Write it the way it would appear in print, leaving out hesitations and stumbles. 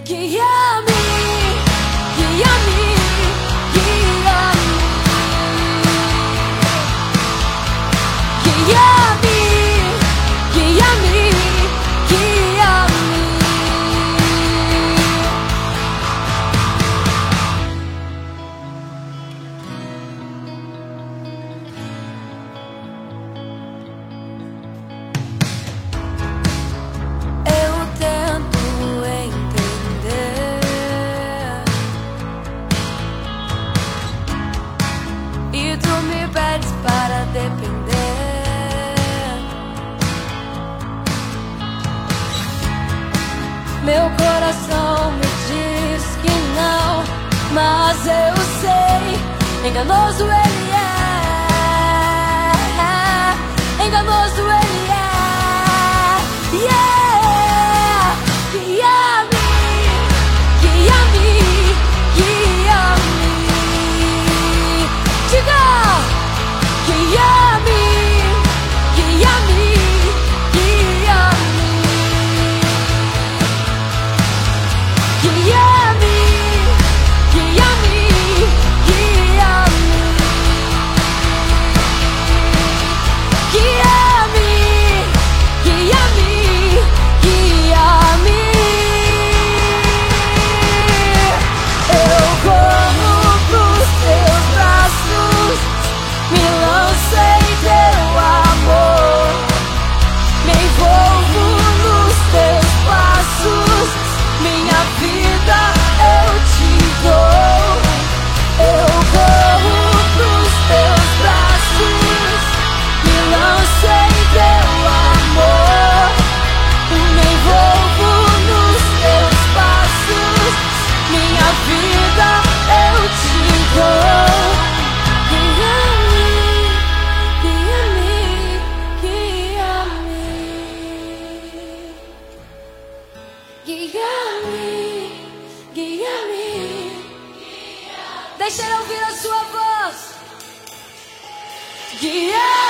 Guia-me, guia-me, guia-me, guia-me, guia-me, guia-me. Eu tento entender e tu me pedes para depender. Meu coração me diz que não, mas eu sei, enganoso ele é, enganoso ele é. Yeah! Guia-me, guia-me, guia-me. Diga! Guia-me, guia-me, guia-me. Guia-me, guia-me, guia-me. Guia-me, guia-me, guia-me. Eu corro pros teus braços, me lanço em teu amor, me envolvo nos teus passos, minha vida eu te dou. Eu corro pros teus braços, me lanço em teu amor, me envolvo nos teus passos, minha vida eu te dou. Guia-me, guia-me, guia-me. Guia-me, guia-me. Deixa ele ouvir a sua voz. Guia-me.